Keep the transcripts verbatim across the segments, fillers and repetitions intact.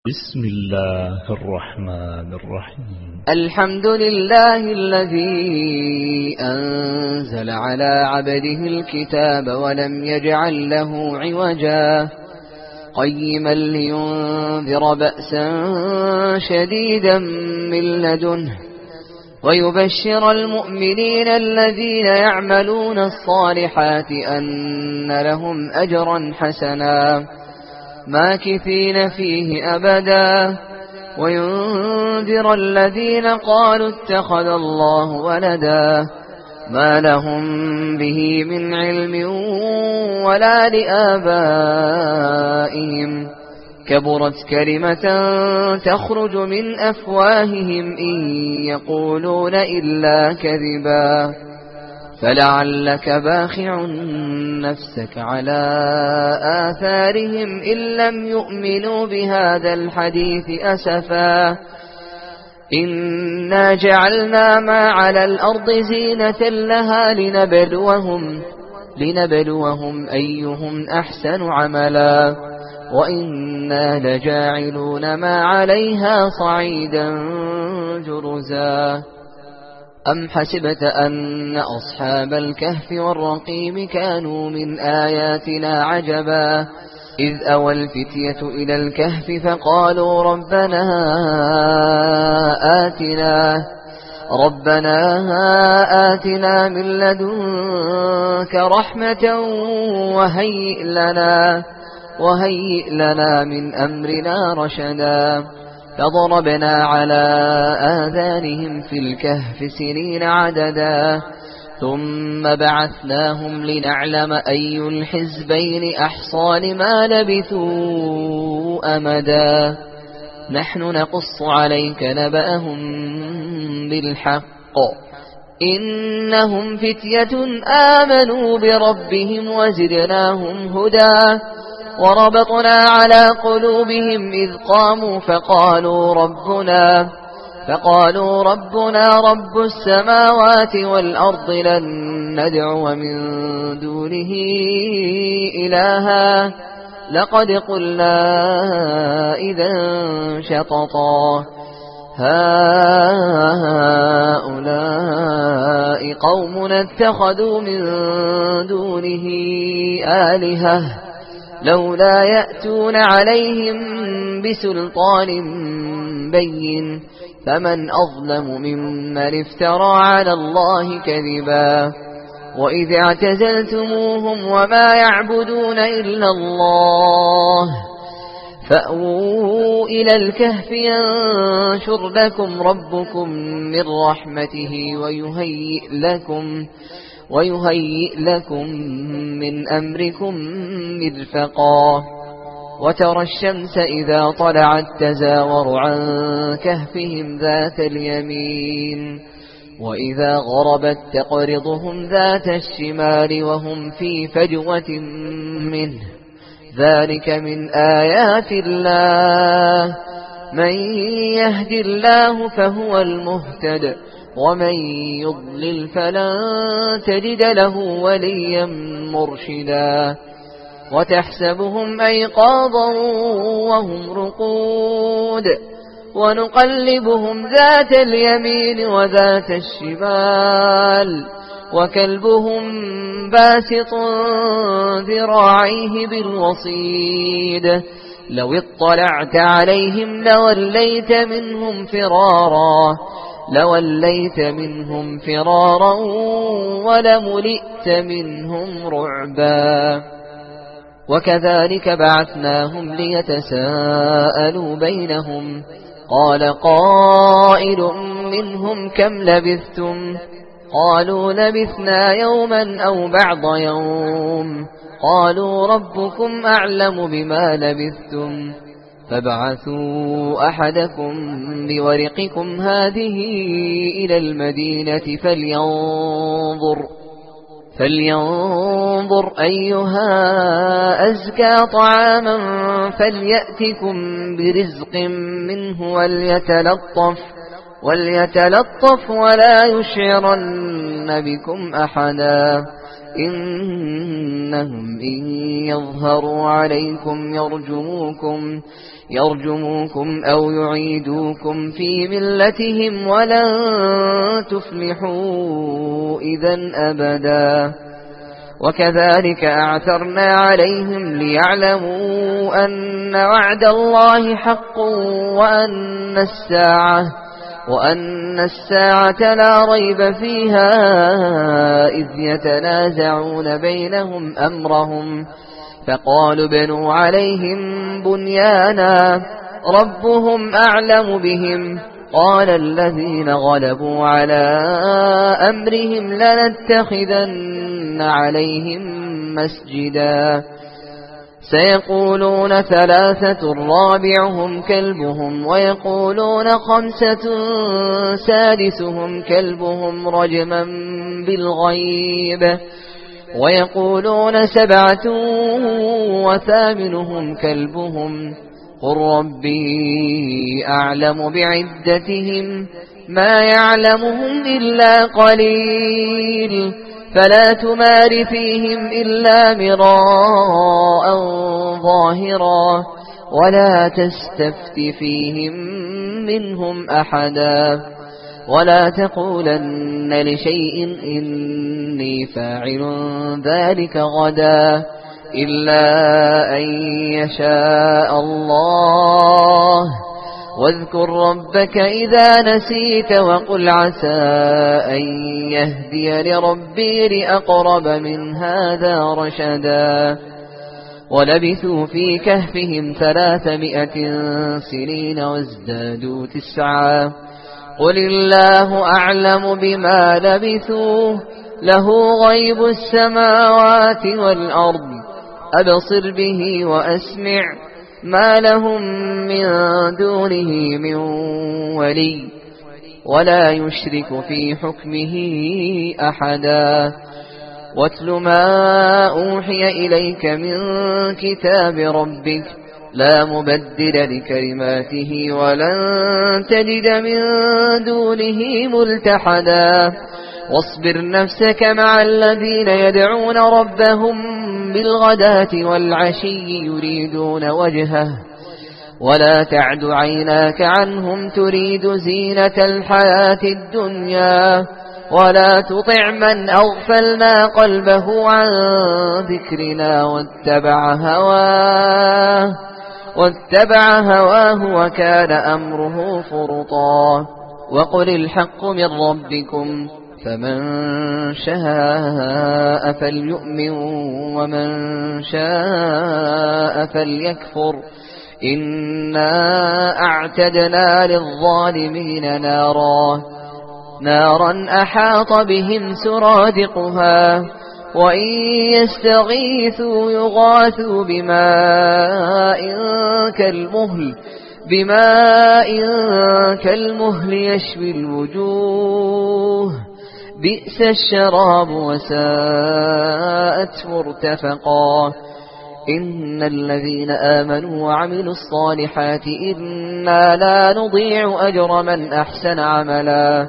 بسم الله الرحمن الرحيم. الحمد لله الذي أنزل على عبده الكتاب ولم يجعل له عوجا قيما لينذر بأسا شديدا من لدنه ويبشر المؤمنين الذين يعملون الصالحات أن لهم أجرا حسنا ماكثين فيه أبدا وينذر الذين قالوا اتخذ الله ولدا ما لهم به من علم ولا لآبائهم كبرت كلمة تخرج من أفواههم إن يقولون إلا كذبا فلعلك باخع نفسك على آثارهم إن لم يؤمنوا بهذا الحديث أسفا إنا جعلنا ما على الأرض زينة لها لنبلوهم, لنبلوهم أيهم أحسن عملا وإنا لجاعلون ما عليها صعيدا جرزا أم حسبت أن أصحاب الكهف والرقيم كانوا من آياتنا عجبا إذ أوى الفتية إلى الكهف فقالوا ربنا آتنا ربنا آتنا من لدنك رحمة وهيئ لنا وهيئ لنا من أمرنا رشدا فضربنا على آذانهم في الكهف سنين عددا ثم بعثناهم لنعلم أي الحزبين أحصى لما لبثوا أمدا نحن نقص عليك نبأهم بالحق إنهم فتية آمنوا بربهم وزدناهم هدى وربطنا على قلوبهم إذ قاموا فقالوا ربنا فقالوا ربنا رب السماوات والأرض لن ندعو من دونه إلها لقد قلنا إذا شططا هؤلاء قوم اتخذوا من دونه آلهة لولا يأتون عليهم بسلطان بين فمن أظلم ممن افترى على الله كذبا وإذ اعتزلتموهم وما يعبدون إلا الله فأووا إلى الكهف ينشر لكم ربكم من رحمته ويهيئ لكم ويهيئ لكم من أمركم مرفقا وترى الشمس إذا طلعت تزاور عن كهفهم ذات اليمين وإذا غربت تقرضهم ذات الشمال وهم في فجوة منه ذلك من آيات الله من يهد الله فهو المهتد ومن يضلل فلن تجد له وليا مرشدا وتحسبهم أيقاظا وهم رقود ونقلبهم ذات اليمين وذات الشمال وكلبهم باسط ذراعيه بالوصيد لو اطلعت عليهم لوليت منهم فرارا لوليت منهم فرارا ولملئت منهم رعبا وكذلك بعثناهم ليتساءلوا بينهم قال قائل منهم كم لبثتم قالوا لبثنا يوما أو بعض يوم قالوا ربكم أعلم بما لبثتم فابعثوا أحدكم بورقكم هذه إلى المدينة فلينظر فلينظر أيها أزكى طعاما فليأتكم برزق منه وليتلطف وليتلطف ولا يشعرن بكم أحدا إنهم إن يظهروا عليكم يرجموكم يرجموكم أو يعيدوكم في ملتهم ولن تفلحوا إذن أبدا. وكذلك أعثرنا عليهم ليعلموا أن وعد الله حق وأن الساعة وأن الساعة لا ريب فيها إذ يتنازعون بينهم أمرهم فقالوا بنوا عليهم بنيانا ربهم أعلم بهم قال الذين غلبوا على أمرهم لنتخذن عليهم مسجدا سيقولون ثلاثة رابعهم كلبهم ويقولون خمسة سادسهم كلبهم رجما بالغيب ويقولون سبعة وثامنهم كلبهم قل ربي أعلم بعدتهم ما يعلمهم إلا قليل فلا تمار فيهم إلا مراء ظاهرا ولا تستفت فيهم منهم أحدا ولا تقولن لشيء إني فاعل ذلك غدا إلا أن يشاء الله واذكر ربك إذا نسيت وقل عسى أن يهدي لربي لأقرب من هذا رشدا ولبثوا في كهفهم ثلاثمائة سنين وازدادوا تسعا قل الله أعلم بما لبثوا له غيب السماوات والأرض أبصر به وأسمع ما لهم من دونه من ولي ولا يشرك في حكمه أحدا واتل ما أوحي إليك من كتاب ربك لا مبدل لكلماته ولن تجد من دونه ملتحدا واصبر نفسك مع الذين يدعون ربهم بالغداة والعشي يريدون وجهه ولا تعد عيناك عنهم تريد زينة الحياة الدنيا ولا تطع من أغفلنا قلبه عن ذكرنا واتبع هواه واتبع هواه وكان أمره فرطا وقل الحق من ربكم فمن شاء فليؤمن ومن شاء فليكفر إنا أعتدنا للظالمين نارا نارا أحاط بهم سرادقها وإن يستغيثوا يغاثوا بماء كالمهل بماء كالمهل يشوي الوجوه بئس الشراب وساءت مرتفقا إن الذين آمنوا وعملوا الصالحات إنا لا نضيع أجر من أحسن عملا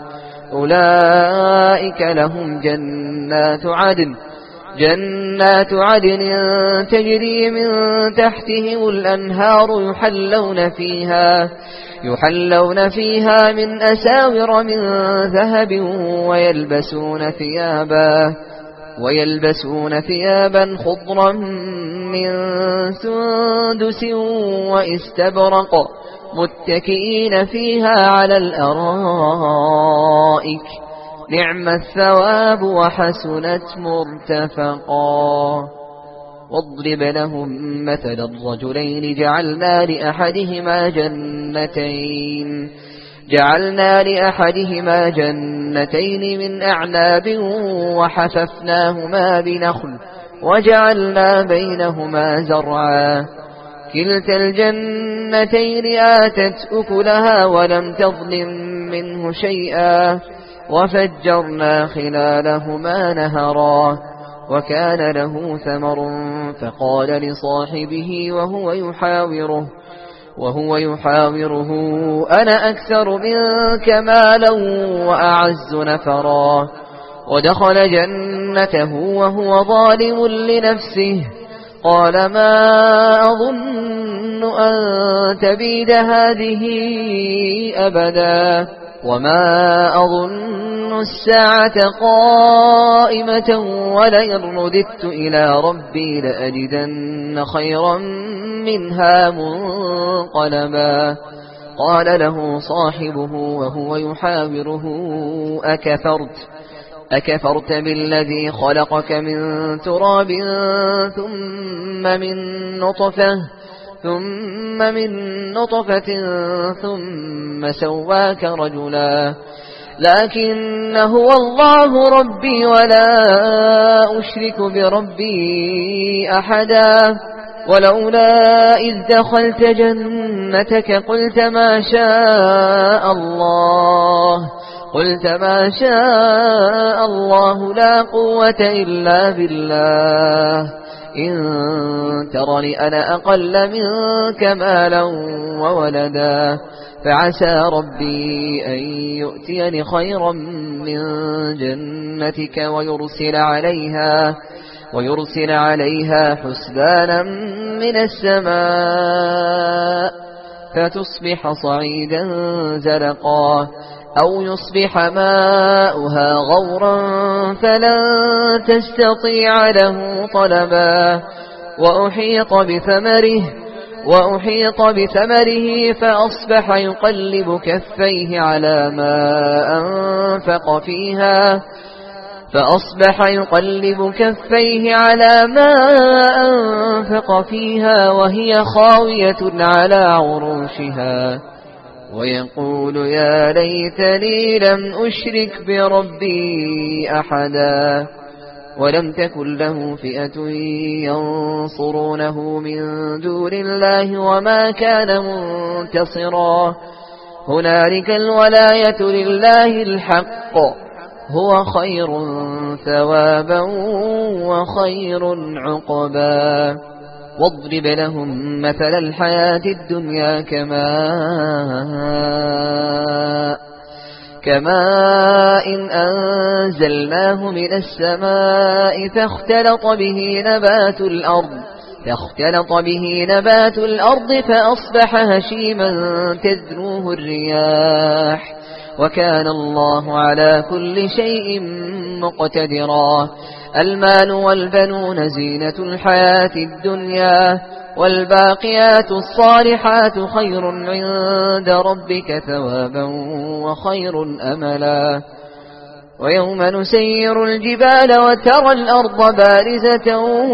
أولئك لهم جنات عدن جنات عدن تجري من تحتهم الأنهار يحلون فيها يحلون فيها من أساور من ذهب ويلبسون ثيابا ويلبسون ثيابا خضرا من سندس واستبرق متكئين فيها على الأرائك نعم الثواب وحسنت مرتفقا واضرب لهم مثل الرجلين جعلنا لأحدهما جنتين جعلنا لأحدهما جنتين من أعناب وحففناهما بنخل وجعلنا بينهما زرعا كلتا الجنتين آتت أكلها ولم تظلم منه شيئا وفجرنا خلالهما نهرا وكان له ثمر فقال لصاحبه وهو يحاوره وهو يحاوره أنا أكثر منك مالا وأعز نفرا ودخل جنته وهو ظالم لنفسه قال ما أظن أن تبيد هذه أبدا وما أظن الساعة قائمة ولئن رددت إلى ربي لأجدن خيرا منها منقلبا. قال له صاحبه وهو يحاوره أكفرت أكفرت بالذي خلقك من تراب ثم من نطفة ثم من نطفة ثم سواك رجلا لكن هو الله ربي ولا أشرك بربي أحدا. ولولا إذ دخلت جنتك قلت ما شاء الله قلت ما شاء الله لا قوة إلا بالله إن ترني أنا أقل منك مالا وولدا فعسى ربي أن يؤتيني خيرا من جنتك ويرسل عليها ويرسل عليها حسبانا من السماء فتصبح صعيدا زلقا أو يصبح ماؤها غورا فلن تستطيع له طلبا. وأحيط بثمره وأحيط بثمره فأصبح يقلب كفيه على ما أنفق فيها فأصبح يقلب كفيه على ما أنفق فيها وهي خاوية على عروشها ويقول يا ليتني لم أشرك بربي أحدا. ولم تكن له فئة ينصرونه من دون الله وما كان منتصرا. هنالك الولاية لله الحق هو خير ثوابا وخير عقبا. واضرب لهم مثل الحياة الدنيا كماء كماء إن أنزلناه من السماء فاختلط به نبات الأرض فاختلط به نبات الأرض فأصبح هشيما تذروه الرياح وكان الله على كل شيء مقتدرا. المال والبنون زينة الحياة الدنيا والباقيات الصالحات خير عند ربك ثوابا وخير أملا. ويوم نسير الجبال وترى الأرض بارزة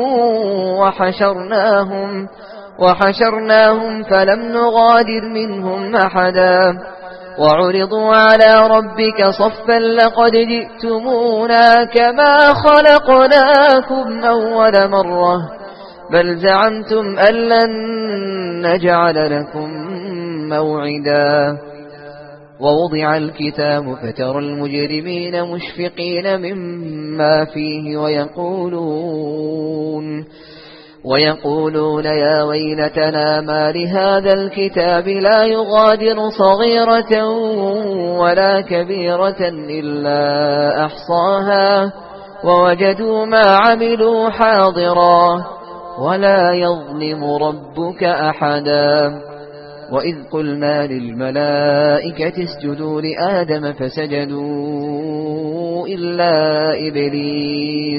وحشرناهم, وحشرناهم فلم نغادر منهم أحدا وعرضوا على ربك صفا لقد جئتمونا كما خلقناكم أول مرة بل زعمتم أن لن نجعل لكم موعدا. ووضع الكتاب فترى المجرمين مشفقين مما فيه ويقولون ويقولون يا ويلتنا ما لهذا الكتاب لا يغادر صغيرة ولا كبيرة إلا أحصاها ووجدوا ما عملوا حاضرا ولا يظلم ربك أحدا. وإذ قلنا للملائكة اسجدوا لآدم فسجدوا إلا إبليس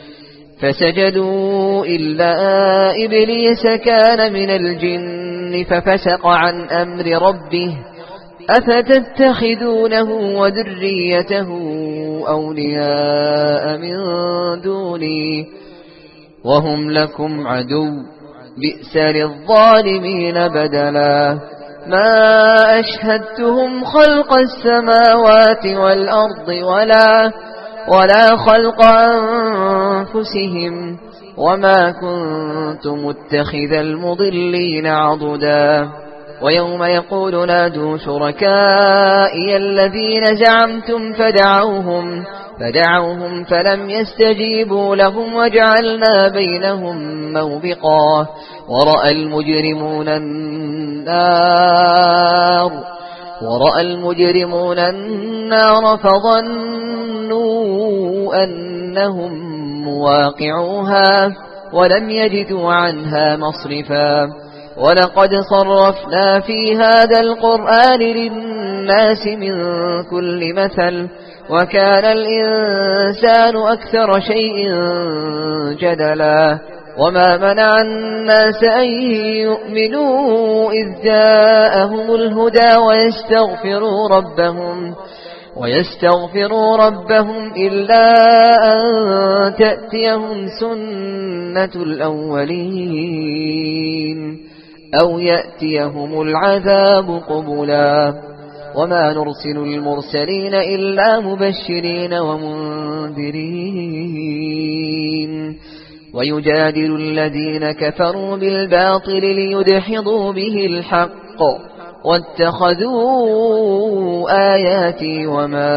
فسجدوا إلا إبليس كان من الجن ففسق عن أمر ربه أفتتخذونه وذريته أولياء من دوني وهم لكم عدو بئس للظالمين بدلا. ما أشهدتهم خلق السماوات والأرض ولا ولا خلق أنفسهم وما كنت متخذ المضلين عضدا. ويوم يقول نادوا شركائي الذين زعمتم فدعوهم فدعوهم فلم يستجيبوا لهم وجعلنا بينهم موبقا. ورأى المجرمون النار ورأى المجرمون النار فظنوا أنهم مواقعوها ولم يجدوا عنها مصرفا. ولقد صرفنا في هذا القرآن للناس من كل مثل وكان الإنسان أكثر شيء جدلا وما منع الناس أن يؤمنوا إذ جاءهم الهدى ويستغفروا ربهم ويستغفروا ربهم إلا أن تأتيهم سنة الأولين أو يأتيهم العذاب قبلا وما نرسل المرسلين إلا مبشرين ومنذرين ويجادل الذين كفروا بالباطل ليدحضوا به الحق واتخذوا آياتي وما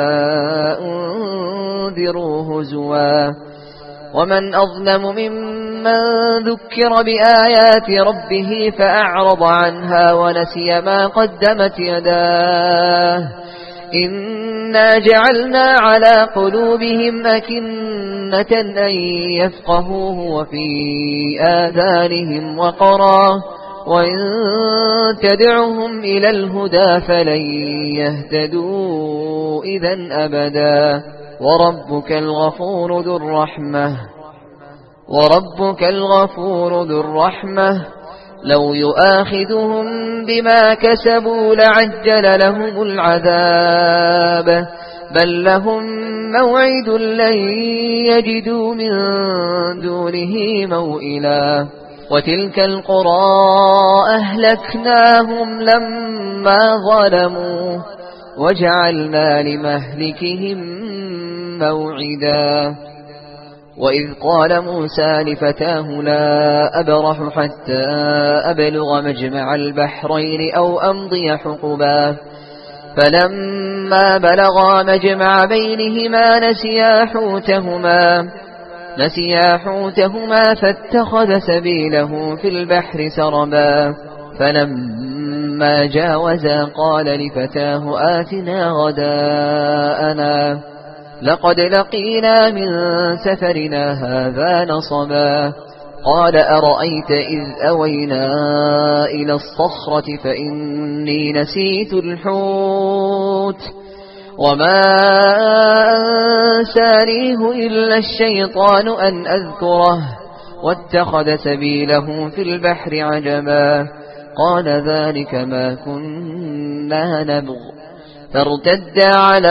أنذروا هزوا ومن أظلم ممن ذكر بآيات ربه فأعرض عنها ونسي ما قدمت يداه إنا جعلنا على قلوبهم أكنة أن يفقهوه وفي آذانهم وقرا وإن تدعهم إلى الهدى فلن يهتدوا إذن أبدا وربك الغفور ذو الرحمة وربك الغفور ذو الرحمة لو يؤاخذهم بما كسبوا لعجل لهم العذاب بل لهم موعد لن يجدوا من دونه موئلا وتلك القرى أهلكناهم لما ظلموا وجعلنا لمهلكهم موعدا وإذ قال موسى لفتاه لا أبرح حتى أبلغ مجمع البحرين أو أمضي حقبا فلما بلغا مجمع بينهما نسيا حوتهما نسيا حوتهما فاتخذ سبيله في البحر سربا فلما جاوزا قال لفتاه آتنا غداءنا لقد لقينا من سفرنا هذا نصبا قال أرأيت إذ أوينا إلى الصخرة فإني نسيت الحوت وما أنسانيه إلا الشيطان أن أذكره واتخذ سبيله في البحر عجبا قال ذلك ما كنا نبغ فارتدا على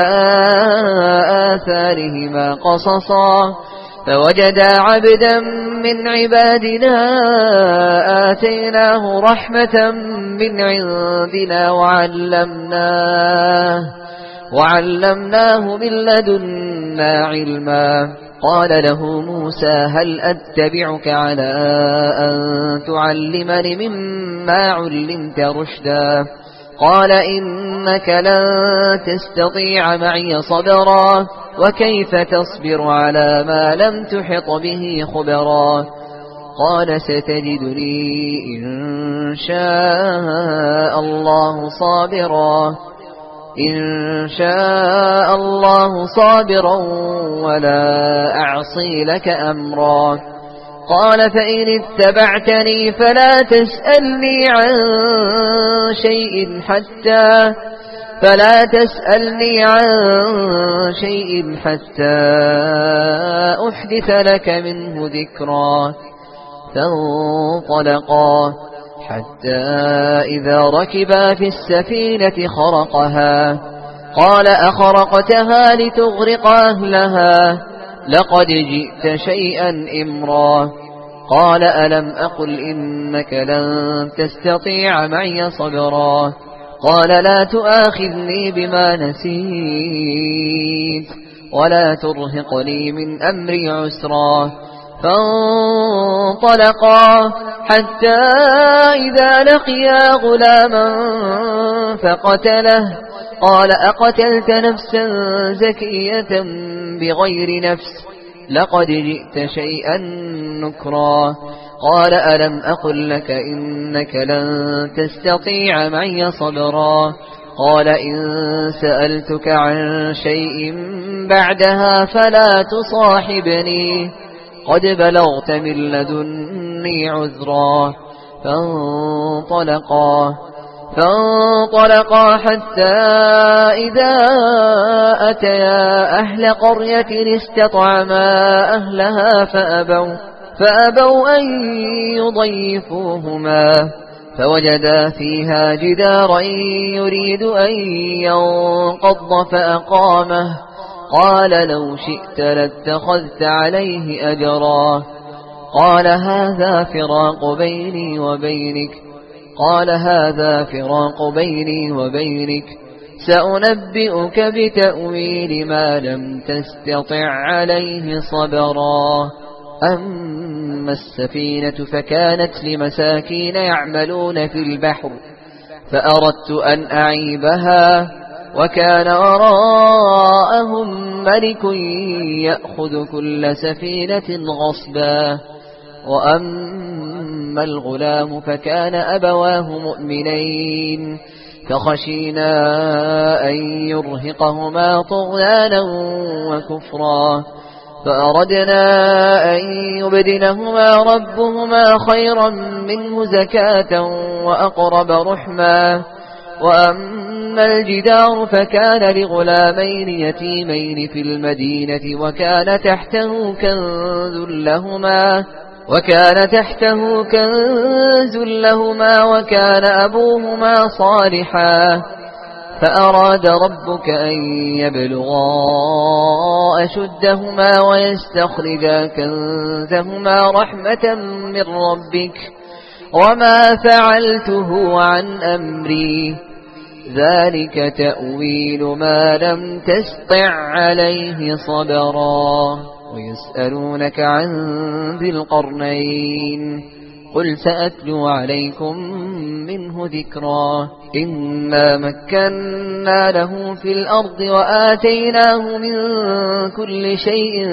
آثارهما قصصا فوجدا عبدا من عبادنا آتيناه رحمة من عندنا وعلمناه وعلمناه من لدنا علما قال له موسى هل أتبعك على أن تعلمني مما علمت رشدا قال إنك لن تستطيع معي صبرا وكيف تصبر على ما لم تحط به خبرا قال ستجدني إن شاء الله صابرا إن شاء الله صابرا ولا أعصي لك أمرا قال فإن اتبعتني فلا تسألني عن شيء حتى فلا تسألني عن شيء حتى أحدث لك منه ذكرا فانطلقا حتى إذا ركبا في السفينة خرقها قال أخرقتها لتغرق أهلها لقد جئت شيئا إمرا قال ألم أقل إنك لن تستطيع معي صبرا قال لا تؤاخذني بما نسيت ولا ترهقني من أمري عسرا فانطلقا حتى إذا لقيا غلاما فقتله قال أقتلت نفسا زكية بغير نفس لقد جئت شيئا نكرا قال ألم أقل لك إنك لن تستطيع معي صبرا قال إن سألتك عن شيء بعدها فلا تصاحبني قد بلغت من لدني عذرا فانطلقا فانطلقا حتى إذا أتيا أهل قرية استطعما أهلها فأبوا, فأبوا أن يضيفوهما فوجدا فيها جدارا يريد أن ينقض فأقامه قال لو شئت لاتخذت عليه أجرا قال هذا فراق بيني وبينك قال هذا فراق بيني وبينك سأنبئك بتأويل ما لم تستطع عليه صبرا أما السفينة فكانت لمساكين يعملون في البحر فأردت أن أعيبها وكان وراءهم ملك يأخذ كل سفينة غصبا وأما الغلام فكان أبواه مؤمنين فخشينا أن يرهقهما طغيانا وكفرا فأردنا أن يبدلهما ربهما خيرا منه زكاة وأقرب رحما وأما الجدار فكان لغلامين يتيمين في المدينة وكان تحته كنز لهما وكان تحته كنز لهما وكان أبوهما صالحا فأراد ربك أن يبلغا أشدهما ويستخرجا كنزهما رحمة من ربك وما فعلته عن أمري ذلك تأويل ما لم تستطع عليه صبرا ويسألونك عن ذي القرنين قل سأتلو عليكم منه ذكرا إنا مكنا له في الأرض وآتيناه من كل شيء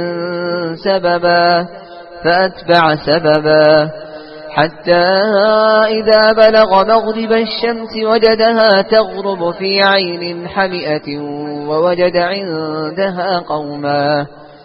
سببا فأتبع سببا حتى إذا بلغ مغرب الشمس وجدها تغرب في عين حمئة ووجد عندها قوما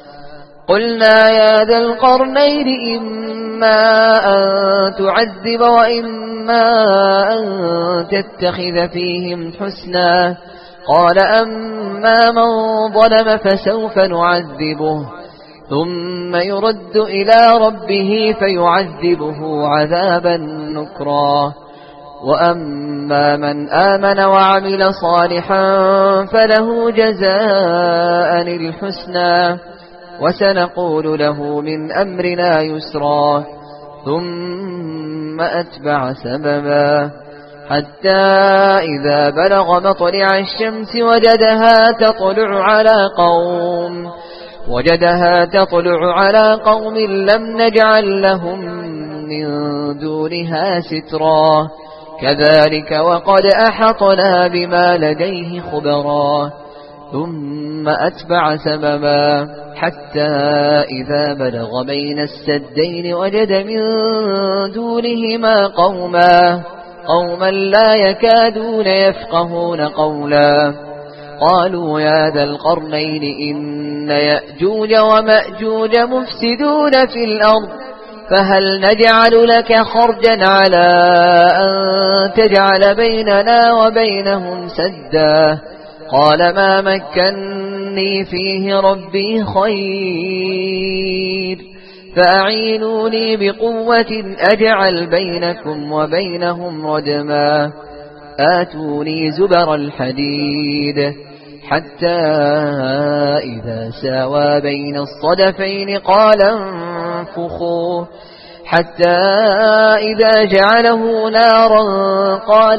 قلنا يا ذا القرنين إما أن تعذب وإما أن تتخذ فيهم حسنا قال أما من ظلم فسوف نعذبه ثم يرد إلى ربه فيعذبه عذابا نكرا وأما من آمن وعمل صالحا فله جزاء الحسنى وسنقول له من أمرنا يسرا ثم أتبع سببا حتى إذا بلغ مطلع الشمس وجدها تطلع على قوم وجدها تطلع على قوم لم نجعل لهم من دونها سترا كذلك وقد أحطنا بما لديه خبرا ثم أتبع سببا حتى إذا بلغ بين السدين وجد من دونهما قوما قوما لا يكادون يفقهون قولا قالوا يا ذا القرنين إن يأجوج ومأجوج مفسدون في الأرض فهل نجعل لك خرجا على أن تجعل بيننا وبينهم سدا قال ما مكنني فيه ربي خير فأعينوني بقوة أجعل بينكم وبينهم ردما آتوني زبر الحديد حتى إذا ساوى بين الصدفين قال انفخوا حتى إذا جعله نارا قال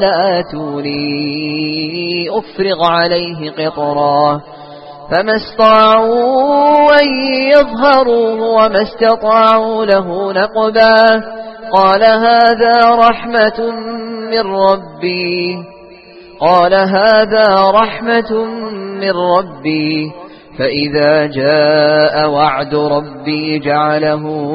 آتوني أفرغ عليه قطرا فما استطاعوا أن يظهروه وما استطاعوا له نقبا قال هذا رحمة من ربي قال هذا رحمة من ربي فإذا جاء وعد ربي جعله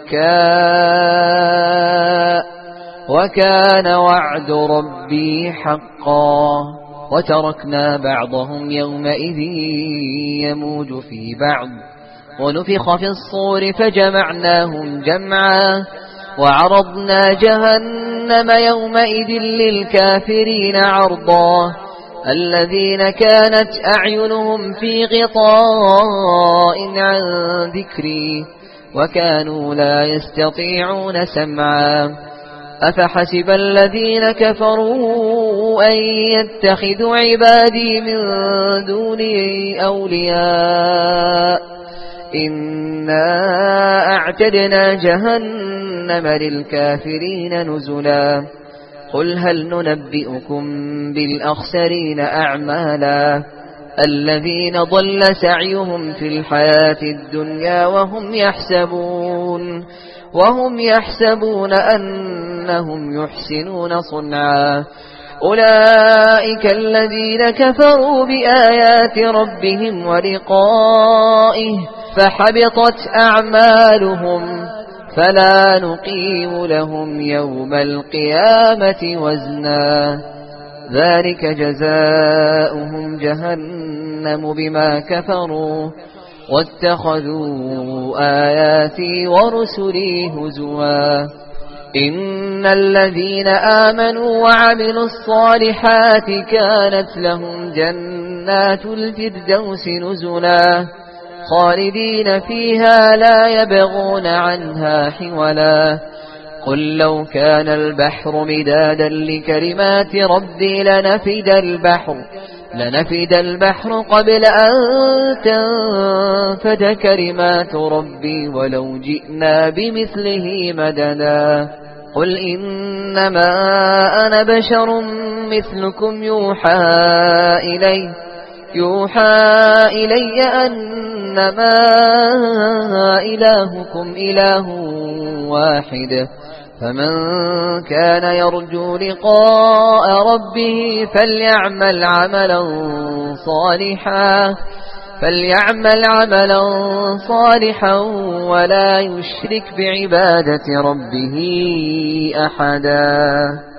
دكاء وكان وعد ربي حقا وتركنا بعضهم يومئذ يموج في بعض ونفخ في الصور فجمعناهم جمعا وعرضنا جهنم جهنم يومئذ للكافرين عرضا الذين كانت أعينهم في غطاء عن ذكري وكانوا لا يستطيعون سمعا أفحسب الذين كفروا أن يتخذوا عبادي من دوني أولياء إنا أعتدنا جهنم للكافرين نزلا قل هل ننبئكم بالأخسرين أعمالا الذين ضل سعيهم في الحياة الدنيا وهم يحسبون وهم يحسبون أنهم يحسنون صنعا أولئك الذين كفروا بآيات ربهم ولقائه فحبطت أعمالهم فلا نقيم لهم يوم القيامة وزنا ذلك جزاؤهم جهنم بما كفروا واتخذوا آياتي ورسلي هزوا إن الذين آمنوا وعملوا الصالحات كانت لهم جنات الفردوس نزلا خالدين فيها لا يبغون عنها حولا قل لو كان البحر مدادا لكلمات ربي لنفد البحر لنفد البحر قبل أن تنفد كلمات ربي ولو جئنا بمثله مددا قل إنما أنا بشر مثلكم يوحى إلي يوحى إلي أنما إلهكم إله واحد فمن كان يرجو لقاء ربه فليعمل عملا صالحا فليعمل عملا صالحا ولا يشرك بعبادة ربه أحدا.